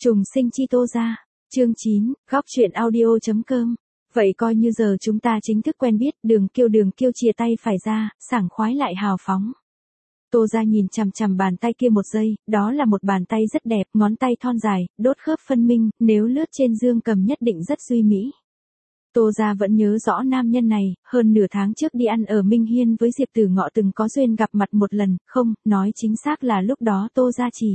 Trùng sinh chi Tô gia. Chương 9, góc truyện audio.com. Vậy coi như giờ chúng ta chính thức quen biết, Đường Kiêu chia tay phải ra, sảng khoái lại hào phóng. Tô gia nhìn chằm chằm bàn tay kia một giây, đó là một bàn tay rất đẹp, ngón tay thon dài, đốt khớp phân minh, nếu lướt trên dương cầm nhất định rất duy mỹ. Tô gia vẫn nhớ rõ nam nhân này, hơn nửa tháng trước đi ăn ở Minh Hiên với Diệp Tử Ngọ từng có duyên gặp mặt một lần, không, nói chính xác là lúc đó Tô gia chỉ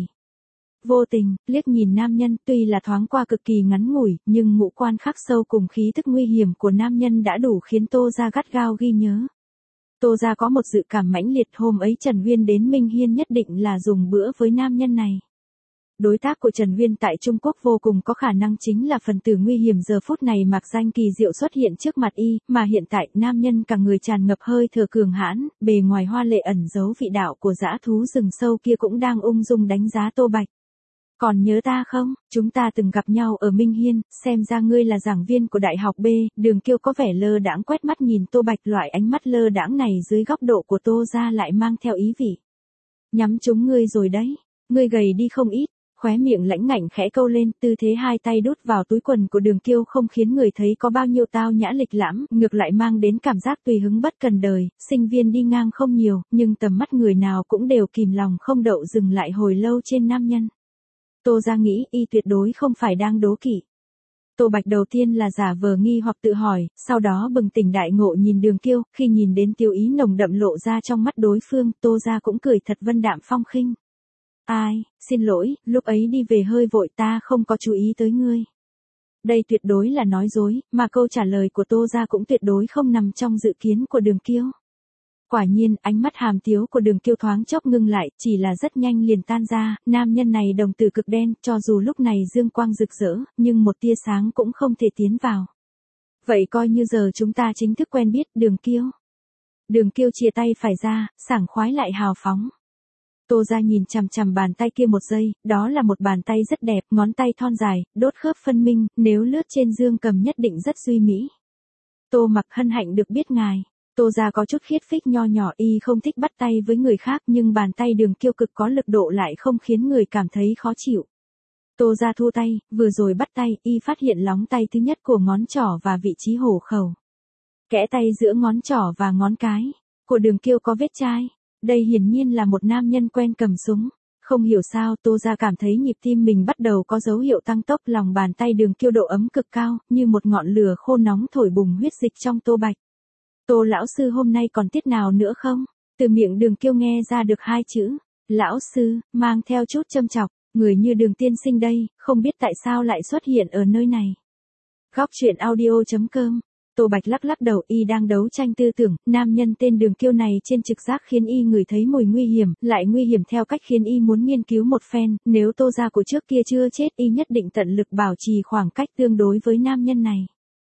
vô tình liếc nhìn nam nhân, tuy là thoáng qua cực kỳ ngắn ngủi, nhưng ngũ quan khắc sâu cùng khí tức nguy hiểm của nam nhân đã đủ khiến Tô gia gắt gao ghi nhớ. Tô gia có một dự cảm mãnh liệt, hôm ấy Trần Uyên đến Minh Hiên nhất định là dùng bữa với nam nhân này. Đối tác của Trần Uyên tại Trung Quốc vô cùng có khả năng chính là phần tử nguy hiểm, giờ phút này mặc danh kỳ diệu xuất hiện trước mặt y, mà hiện tại nam nhân cả người tràn ngập hơi thở cường hãn, bề ngoài hoa lệ ẩn giấu vị đạo của dã thú rừng sâu kia cũng đang ung dung đánh giá Tô Bạch. Còn nhớ ta không, chúng ta từng gặp nhau ở Minh Hiên, xem ra ngươi là giảng viên của Đại học B, Đường Kiêu có vẻ lơ đãng quét mắt nhìn Tô Bạch, loại ánh mắt lơ đãng này dưới góc độ của Tô gia lại mang theo ý vị. Nhắm trúng ngươi rồi đấy, ngươi gầy đi không ít, khóe miệng lãnh ngạnh khẽ câu lên, tư thế hai tay đút vào túi quần của Đường Kiêu không khiến người thấy có bao nhiêu tao nhã lịch lãm, ngược lại mang đến cảm giác tùy hứng bất cần đời, sinh viên đi ngang không nhiều, nhưng tầm mắt người nào cũng đều kìm lòng không đậu dừng lại hồi lâu trên nam nhân. Tô gia nghĩ y tuyệt đối không phải đang đố kỵ. Tô Bạch đầu tiên là giả vờ nghi hoặc tự hỏi, sau đó bừng tỉnh đại ngộ nhìn Đường Kiêu, khi nhìn đến tiêu ý nồng đậm lộ ra trong mắt đối phương, Tô gia cũng cười thật vân đạm phong khinh. Ai, xin lỗi, lúc ấy đi về hơi vội, ta không có chú ý tới ngươi. Đây tuyệt đối là nói dối, mà câu trả lời của Tô gia cũng tuyệt đối không nằm trong dự kiến của Đường Kiêu. Quả nhiên, ánh mắt hàm tiếu của Đường Kiêu thoáng chốc ngưng lại, chỉ là rất nhanh liền tan ra, nam nhân này đồng tử cực đen, cho dù lúc này dương quang rực rỡ, nhưng một tia sáng cũng không thể tiến vào. Vậy coi như giờ chúng ta chính thức quen biết, Đường Kiêu. Đường Kiêu chia tay phải ra, sảng khoái lại hào phóng. Tô gia nhìn chằm chằm bàn tay kia một giây, đó là một bàn tay rất đẹp, ngón tay thon dài, đốt khớp phân minh, nếu lướt trên dương cầm nhất định rất duy mỹ. Tô Mặc hân hạnh được biết ngài. Tô gia có chút khiết phích nho nhỏ, y không thích bắt tay với người khác, nhưng bàn tay Đường Kiêu cực có lực độ lại không khiến người cảm thấy khó chịu. Tô gia thu tay, vừa rồi bắt tay, y phát hiện lóng tay thứ nhất của ngón trỏ và vị trí hổ khẩu. Kẽ tay giữa ngón trỏ và ngón cái của Đường Kiêu có vết chai. Đây hiển nhiên là một nam nhân quen cầm súng. Không hiểu sao Tô gia cảm thấy nhịp tim mình bắt đầu có dấu hiệu tăng tốc, lòng bàn tay Đường Kiêu độ ấm cực cao, như một ngọn lửa khô nóng thổi bùng huyết dịch trong Tô Bạch. Tô lão sư hôm nay còn tiết nào nữa không? Từ miệng Đường Kiêu nghe ra được hai chữ, lão sư, mang theo chút châm chọc, người như Đường tiên sinh đây, không biết tại sao lại xuất hiện ở nơi này. Góc truyện audio.com. Tô Bạch lắc lắc đầu, y đang đấu tranh tư tưởng, nam nhân tên Đường Kiêu này trên trực giác khiến y ngửi thấy mùi nguy hiểm, lại nguy hiểm theo cách khiến y muốn nghiên cứu một phen, nếu Tô gia của trước kia chưa chết y nhất định tận lực bảo trì khoảng cách tương đối với nam nhân này.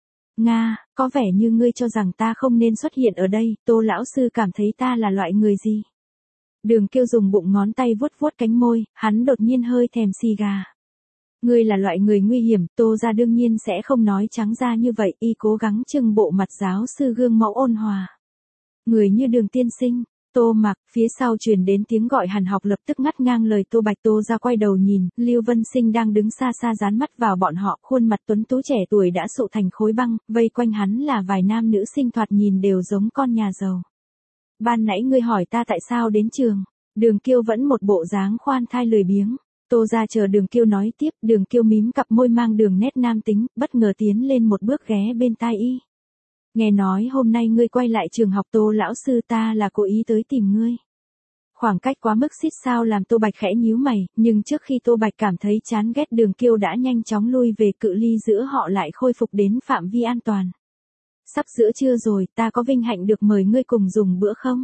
Nga, có vẻ như ngươi cho rằng ta không nên xuất hiện ở đây, Tô lão sư cảm thấy ta là loại người gì? Đường Kiêu dùng bụng ngón tay vuốt vuốt cánh môi, hắn đột nhiên hơi thèm xì gà. Ngươi là loại người nguy hiểm, Tô gia đương nhiên sẽ không nói trắng ra như vậy, y cố gắng trưng bộ mặt giáo sư gương mẫu ôn hòa. Người như Đường tiên sinh. Tô Mặc, phía sau truyền đến tiếng gọi hàn học lập tức ngắt ngang lời Tô Bạch. Tô gia quay đầu nhìn, Lưu Vân Sinh đang đứng xa xa dán mắt vào bọn họ, khuôn mặt tuấn tú trẻ tuổi đã sụ thành khối băng, vây quanh hắn là vài nam nữ sinh thoạt nhìn đều giống con nhà giàu. Ban nãy ngươi hỏi ta tại sao đến trường, Đường Kiêu vẫn một bộ dáng khoan thai lười biếng. Tô gia chờ Đường Kiêu nói tiếp, Đường Kiêu mím cặp môi mang đường nét nam tính, bất ngờ tiến lên một bước ghé bên tai y. Nghe nói hôm nay ngươi quay lại trường học, Tô lão sư, ta là cố ý tới tìm ngươi. Khoảng cách quá mức xít sao làm Tô Bạch khẽ nhíu mày, nhưng trước khi Tô Bạch cảm thấy chán ghét Đường Kiêu đã nhanh chóng lui về, cự ly giữa họ lại khôi phục đến phạm vi an toàn. Sắp giữa trưa rồi, ta có vinh hạnh được mời ngươi cùng dùng bữa không?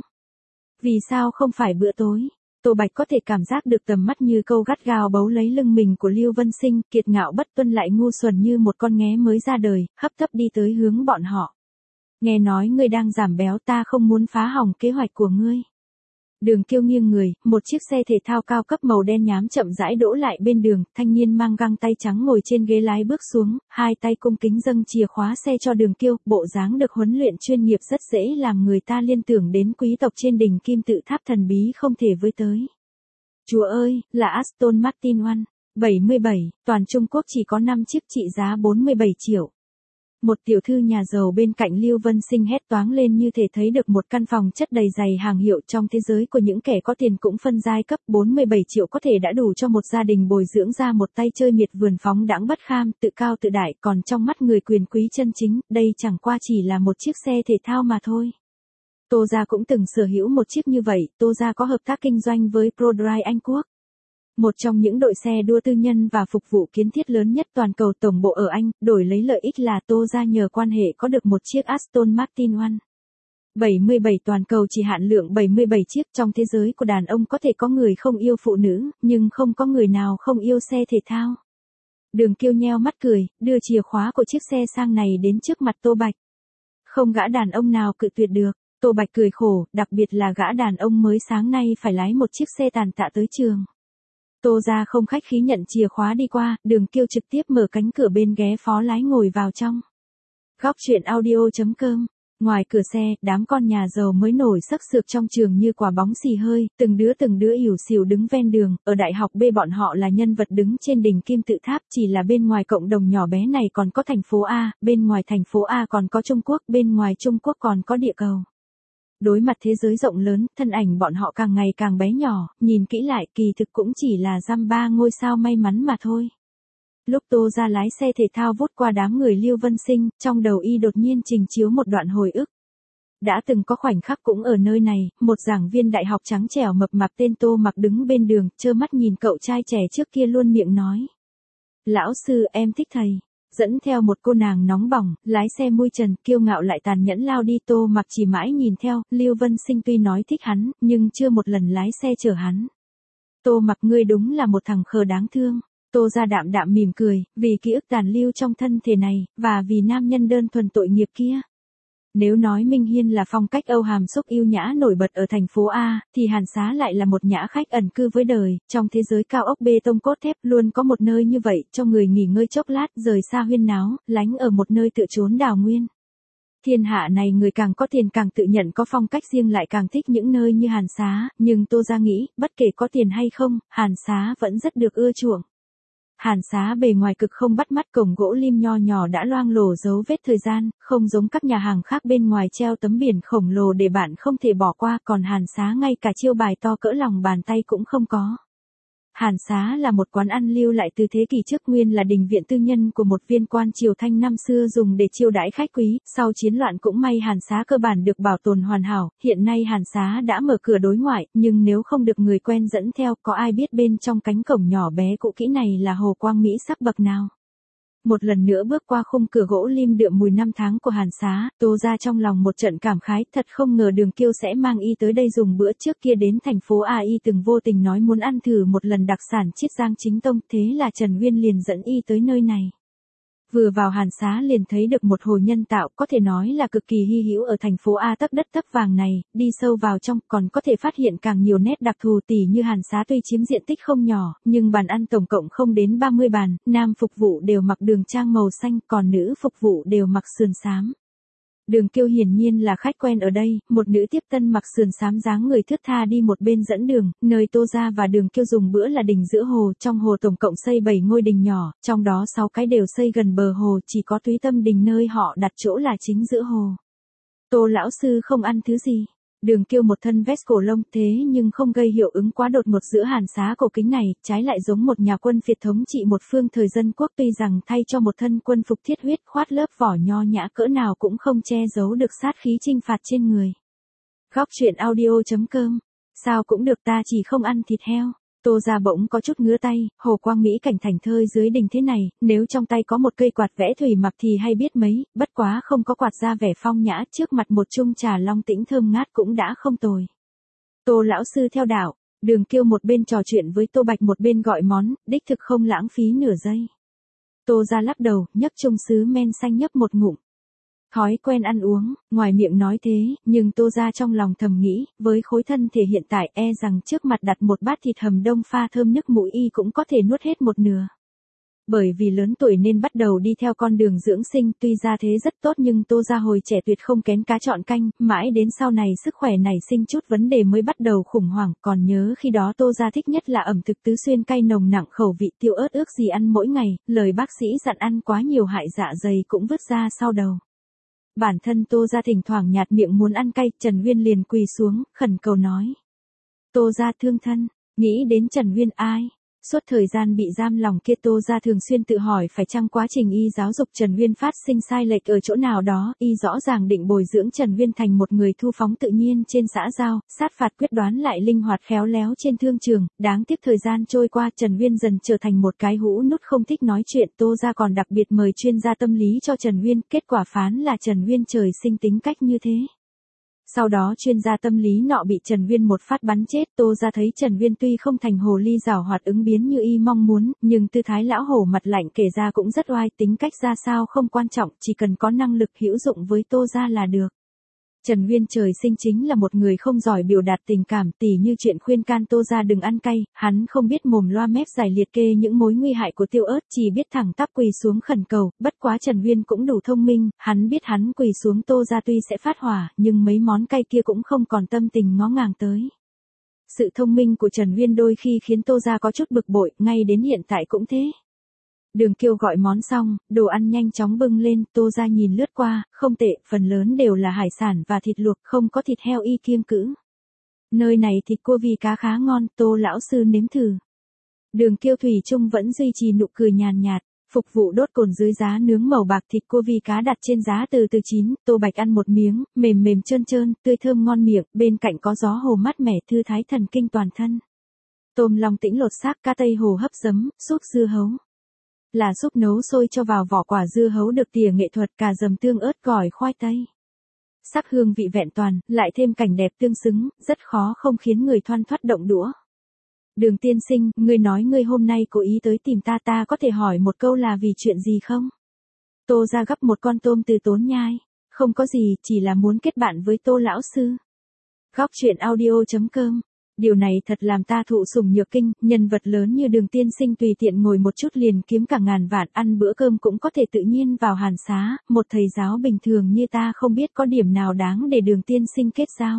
Vì sao không phải bữa tối? Tô Bạch có thể cảm giác được tầm mắt như câu gắt gao bấu lấy lưng mình của Lưu Vân Sinh, kiệt ngạo bất tuân lại ngu xuẩn như một con nghé mới ra đời, hấp tấp đi tới hướng bọn họ. Nghe nói ngươi đang giảm béo, ta không muốn phá hỏng kế hoạch của ngươi. Đường Kiêu nghiêng người, một chiếc xe thể thao cao cấp màu đen nhám chậm rãi đỗ lại bên đường, thanh niên mang găng tay trắng ngồi trên ghế lái bước xuống, hai tay cung kính dâng chìa khóa xe cho Đường Kiêu, bộ dáng được huấn luyện chuyên nghiệp rất dễ làm người ta liên tưởng đến quý tộc trên đỉnh kim tự tháp thần bí không thể với tới. Chúa ơi, là Aston Martin One. 77, toàn Trung Quốc chỉ có 5 chiếc trị giá 47 triệu. Một tiểu thư nhà giàu bên cạnh Lưu Vân Sinh hét toáng lên như thể thấy được một căn phòng chất đầy giày hàng hiệu. Trong thế giới của những kẻ có tiền cũng phân giai cấp, 47 triệu có thể đã đủ cho một gia đình bồi dưỡng ra một tay chơi miệt vườn phóng đãng bất kham, tự cao tự đại, còn trong mắt người quyền quý chân chính, đây chẳng qua chỉ là một chiếc xe thể thao mà thôi. Tô gia cũng từng sở hữu một chiếc như vậy. Tô gia có hợp tác kinh doanh với ProDrive Anh Quốc, một trong những đội xe đua tư nhân và phục vụ kiến thiết lớn nhất toàn cầu, tổng bộ ở Anh. Đổi lấy lợi ích là Tô gia nhờ quan hệ có được một chiếc Aston Martin One 77, toàn cầu chỉ hạn lượng 77 chiếc. Trong thế giới của đàn ông có thể có người không yêu phụ nữ, nhưng không có người nào không yêu xe thể thao. Đường Kiêu nheo mắt cười, đưa chìa khóa của chiếc xe sang này đến trước mặt Tô Bạch. Không gã đàn ông nào cự tuyệt được. Tô Bạch cười khổ, đặc biệt là gã đàn ông mới sáng nay phải lái một chiếc xe tàn tạ tới trường. Tô gia không khách khí nhận chìa khóa đi qua, Đường Kiêu trực tiếp mở cánh cửa bên ghế phó lái ngồi vào trong. Góc truyện audio.com. Ngoài cửa xe, đám con nhà giàu mới nổi xắc xược trong trường như quả bóng xì hơi, từng đứa ỉu xìu đứng ven đường. Ở đại học B bọn họ là nhân vật đứng trên đỉnh kim tự tháp, chỉ là bên ngoài cộng đồng nhỏ bé này còn có thành phố A, bên ngoài thành phố A còn có Trung Quốc, bên ngoài Trung Quốc còn có địa cầu. Đối mặt thế giới rộng lớn, thân ảnh bọn họ càng ngày càng bé nhỏ, nhìn kỹ lại kỳ thực cũng chỉ là dăm ba ngôi sao may mắn mà thôi. Lúc Tô gia lái xe thể thao vút qua đám người Lưu Vân Sinh, trong đầu y đột nhiên trình chiếu một đoạn hồi ức. Đã từng có khoảnh khắc cũng ở nơi này, một giảng viên đại học trắng trẻo mập mạp tên Tô Mặc đứng bên đường, trơ mắt nhìn cậu trai trẻ trước kia luôn miệng nói: "Lão sư, em thích thầy." Dẫn theo một cô nàng nóng bỏng, lái xe mui trần, kiêu ngạo lại tàn nhẫn lao đi. Tô Mặc chỉ mãi nhìn theo. Lưu Vân Sinh tuy nói thích hắn, nhưng chưa một lần lái xe chở hắn. "Tô Mặc, ngươi đúng là một thằng khờ đáng thương." Tô gia đạm đạm mỉm cười, vì ký ức tàn lưu trong thân thể này, và vì nam nhân đơn thuần tội nghiệp kia. Nếu nói Minh Hiên là phong cách Âu hàm xúc yêu nhã nổi bật ở thành phố A, thì Hàn Xá lại là một nhã khách ẩn cư với đời. Trong thế giới cao ốc bê tông cốt thép luôn có một nơi như vậy, cho người nghỉ ngơi chốc lát, rời xa huyên náo, lánh ở một nơi tựa trốn đào nguyên. Thiên hạ này người càng có tiền càng tự nhận có phong cách riêng, lại càng thích những nơi như Hàn Xá. Nhưng Tô gia nghĩ, bất kể có tiền hay không, Hàn Xá vẫn rất được ưa chuộng. Hàn Xá bề ngoài cực không bắt mắt, cổng gỗ lim nho nhỏ đã loang lổ dấu vết thời gian, không giống các nhà hàng khác bên ngoài treo tấm biển khổng lồ để bạn không thể bỏ qua, còn Hàn Xá ngay cả chiêu bài to cỡ lòng bàn tay cũng không có. Hàn Xá là một quán ăn lưu lại từ thế kỷ trước, nguyên là đình viện tư nhân của một viên quan triều Thanh năm xưa dùng để chiêu đãi khách quý. Sau chiến loạn cũng may Hàn Xá cơ bản được bảo tồn hoàn hảo. Hiện nay Hàn Xá đã mở cửa đối ngoại, nhưng nếu không được người quen dẫn theo, có ai biết bên trong cánh cổng nhỏ bé cũ kỹ này là hồ quang mỹ sắc bậc nào. Một lần nữa bước qua khung cửa gỗ lim đượm mùi năm tháng của Hàn Xá, Tô gia trong lòng một trận cảm khái, thật không ngờ Đường Kiêu sẽ mang y tới đây dùng bữa. Trước kia đến thành phố A y từng vô tình nói muốn ăn thử một lần đặc sản Chiết Giang chính tông, thế là Trần Nguyên liền dẫn y tới nơi này. Vừa vào Hàn Xá liền thấy được một hồ nhân tạo, có thể nói là cực kỳ hy hữu ở thành phố A tấp đất tấp vàng này. Đi sâu vào trong còn có thể phát hiện càng nhiều nét đặc thù, tỉ như Hàn Xá tuy chiếm diện tích không nhỏ, nhưng bàn ăn tổng cộng không đến 30 bàn, nam phục vụ đều mặc đường trang màu xanh, còn nữ phục vụ đều mặc sườn xám. Đường Kiêu hiển nhiên là khách quen ở đây, một nữ tiếp tân mặc sườn xám dáng người thướt tha đi một bên dẫn đường. Nơi Tô gia và Đường Kiêu dùng bữa là đình giữa hồ, trong hồ tổng cộng xây 7 ngôi đình nhỏ, trong đó 6 cái đều xây gần bờ hồ, chỉ có Túy Tâm đình nơi họ đặt chỗ là chính giữa hồ. "Tô lão sư không ăn thứ gì?" Đường Kiêu một thân vest cổ lông, thế nhưng không gây hiệu ứng quá đột ngột giữa Hàn Xá cổ kính này, trái lại giống một nhà quân phiệt thống trị một phương thời dân quốc. Tuy rằng thay cho một thân quân phục thiết huyết, khoát lớp vỏ nho nhã cỡ nào cũng không che giấu được sát khí chinh phạt trên người. Góc truyện audio.com. Sao cũng được, ta chỉ không ăn thịt heo. Tô gia bỗng có chút ngứa tay, hồ quang mỹ cảnh thành thơi dưới đình thế này, nếu trong tay có một cây quạt vẽ thủy mặc thì hay biết mấy, bất quá không có quạt ra vẻ phong nhã, trước mặt một chung trà long tĩnh thơm ngát cũng đã không tồi. "Tô lão sư theo đạo." Đường Kiêu một bên trò chuyện với Tô Bạch một bên gọi món, đích thực không lãng phí nửa giây. Tô gia lắc đầu, nhấc chung sứ men xanh nhấp một ngụm. Thói quen ăn uống, ngoài miệng nói thế, nhưng Tô gia trong lòng thầm nghĩ, với khối thân thể hiện tại e rằng trước mặt đặt một bát thịt hầm đông pha thơm nức mũi y cũng có thể nuốt hết một nửa. Bởi vì lớn tuổi nên bắt đầu đi theo con đường dưỡng sinh, tuy ra thế rất tốt nhưng Tô gia hồi trẻ tuyệt không kén cá chọn canh, mãi đến sau này sức khỏe nảy sinh chút vấn đề mới bắt đầu khủng hoảng, còn nhớ khi đó Tô gia thích nhất là ẩm thực tứ xuyên cay nồng nặng khẩu vị tiêu ớt ước gì ăn mỗi ngày, lời bác sĩ dặn ăn quá nhiều hại dạ dày cũng vứt ra sau đầu. Bản thân Tô gia thỉnh thoảng nhạt miệng muốn ăn cay, Trần Uyên liền quỳ xuống, khẩn cầu nói. Tô gia thương thân, nghĩ đến Trần Uyên ai? Suốt thời gian bị giam lòng kia Tô gia thường xuyên tự hỏi phải chăng quá trình y giáo dục Trần Uyên phát sinh sai lệch ở chỗ nào đó, y rõ ràng định bồi dưỡng Trần Uyên thành một người thu phóng tự nhiên trên xã giao, sát phạt quyết đoán lại linh hoạt khéo léo trên thương trường, đáng tiếc thời gian trôi qua Trần Uyên dần trở thành một cái hũ nút không thích nói chuyện, Tô gia còn đặc biệt mời chuyên gia tâm lý cho Trần Uyên, kết quả phán là Trần Uyên trời sinh tính cách như thế. Sau đó chuyên gia tâm lý nọ bị Trần Uyên một phát bắn chết, Tô gia thấy Trần Uyên tuy không thành hồ ly giảo hoạt ứng biến như y mong muốn, nhưng tư thái lão hổ mặt lạnh kể ra cũng rất oai, tính cách ra sao không quan trọng, chỉ cần có năng lực hữu dụng với Tô gia là được. Trần Uyên trời sinh chính là một người không giỏi biểu đạt tình cảm, tỉ như chuyện khuyên can Tô gia đừng ăn cay, hắn không biết mồm loa mép giải liệt kê những mối nguy hại của tiêu ớt, chỉ biết thẳng tắp quỳ xuống khẩn cầu, bất quá Trần Uyên cũng đủ thông minh, hắn biết hắn quỳ xuống Tô gia tuy sẽ phát hỏa, nhưng mấy món cay kia cũng không còn tâm tình ngó ngàng tới. Sự thông minh của Trần Uyên đôi khi khiến Tô gia có chút bực bội, ngay đến hiện tại cũng thế. Đường Kiêu gọi món xong, đồ ăn nhanh chóng bưng lên, Tô gia nhìn lướt qua, không tệ, phần lớn đều là hải sản và thịt luộc, không có thịt heo y kiêng cữ. Nơi này thịt cua vì cá khá ngon, Tô lão sư nếm thử. Đường Kiêu thủy chung vẫn duy trì nụ cười nhàn nhạt, phục vụ đốt cồn dưới giá nướng màu bạc, thịt cua vì cá đặt trên giá từ từ chín, Tô Bạch ăn một miếng, mềm mềm trơn trơn, tươi thơm ngon miệng, bên cạnh có gió hồ mát mẻ thư thái thần kinh toàn thân. Tôm lòng tĩnh lột xác, cá tây hồ hấp giấm, súp dưa hấu. Là súp nấu sôi cho vào vỏ quả dưa hấu được tỉa nghệ thuật, cà dầm tương ớt gỏi khoai tây. Sắc hương vị vẹn toàn, lại thêm cảnh đẹp tương xứng, rất khó không khiến người thoăn thoắt động đũa. Đường tiên sinh, ngươi nói ngươi hôm nay cố ý tới tìm ta có thể hỏi một câu là vì chuyện gì không? Tô ra gấp một con tôm từ tốn nhai. Không có gì, chỉ là muốn kết bạn với Tô lão sư. Góc truyện audio.com. Điều này thật làm ta thụ sủng nhược kinh, nhân vật lớn như Đường tiên sinh tùy tiện ngồi một chút liền kiếm cả ngàn vạn, ăn bữa cơm cũng có thể tự nhiên vào hàn xá, một thầy giáo bình thường như ta không biết có điểm nào đáng để Đường tiên sinh kết giao.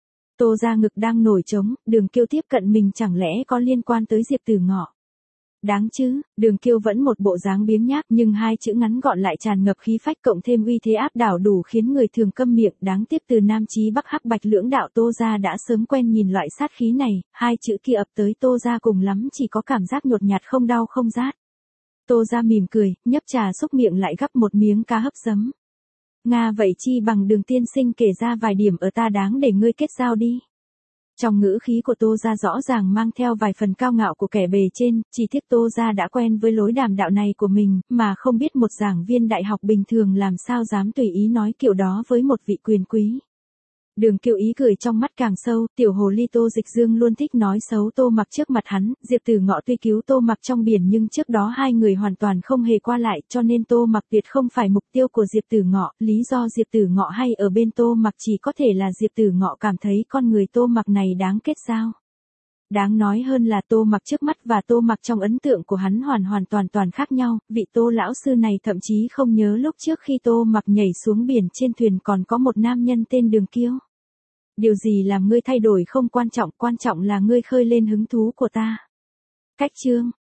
Tô ra ngực đang nổi trống, Đường Kiêu tiếp cận mình chẳng lẽ có liên quan tới Diệp Tử Ngọ. Đáng chứ, Đường Kiêu vẫn một bộ dáng biếng nhác nhưng hai chữ ngắn gọn lại tràn ngập khí phách cộng thêm uy thế áp đảo đủ khiến người thường câm miệng. Đáng tiếc từ Nam Chí Bắc hắc bạch lưỡng đạo Tô gia đã sớm quen nhìn loại sát khí này, hai chữ kia ập tới Tô gia cùng lắm chỉ có cảm giác nhột nhạt không đau không rát. Tô gia mỉm cười, nhấp trà xúc miệng lại gắp một miếng cá hấp giấm. Nga vậy chi bằng Đường tiên sinh kể ra vài điểm ở ta đáng để ngươi kết giao đi. Trong ngữ khí của Tô gia rõ ràng mang theo vài phần cao ngạo của kẻ bề trên, chỉ tiếc Tô gia đã quen với lối đàm đạo này của mình, mà không biết một giảng viên đại học bình thường làm sao dám tùy ý nói kiểu đó với một vị quyền quý. Đường Kiêu ý cười trong mắt càng sâu, tiểu hồ ly Tô Dịch Dương luôn thích nói xấu Tô Mặc trước mặt hắn, Diệp Tử Ngọ tuy cứu Tô Mặc trong biển nhưng trước đó hai người hoàn toàn không hề qua lại, cho nên Tô Mặc tuyệt không phải mục tiêu của Diệp Tử Ngọ, lý do Diệp Tử Ngọ hay ở bên Tô Mặc chỉ có thể là Diệp Tử Ngọ cảm thấy con người Tô Mặc này đáng kết giao. Đáng nói hơn là Tô Mặc trước mắt và Tô Mặc trong ấn tượng của hắn hoàn toàn khác nhau, vị Tô lão sư này thậm chí không nhớ lúc trước khi Tô Mặc nhảy xuống biển trên thuyền còn có một nam nhân tên Đường Kiêu. Điều gì làm ngươi thay đổi không quan trọng là ngươi khơi lên hứng thú của ta. Cách chương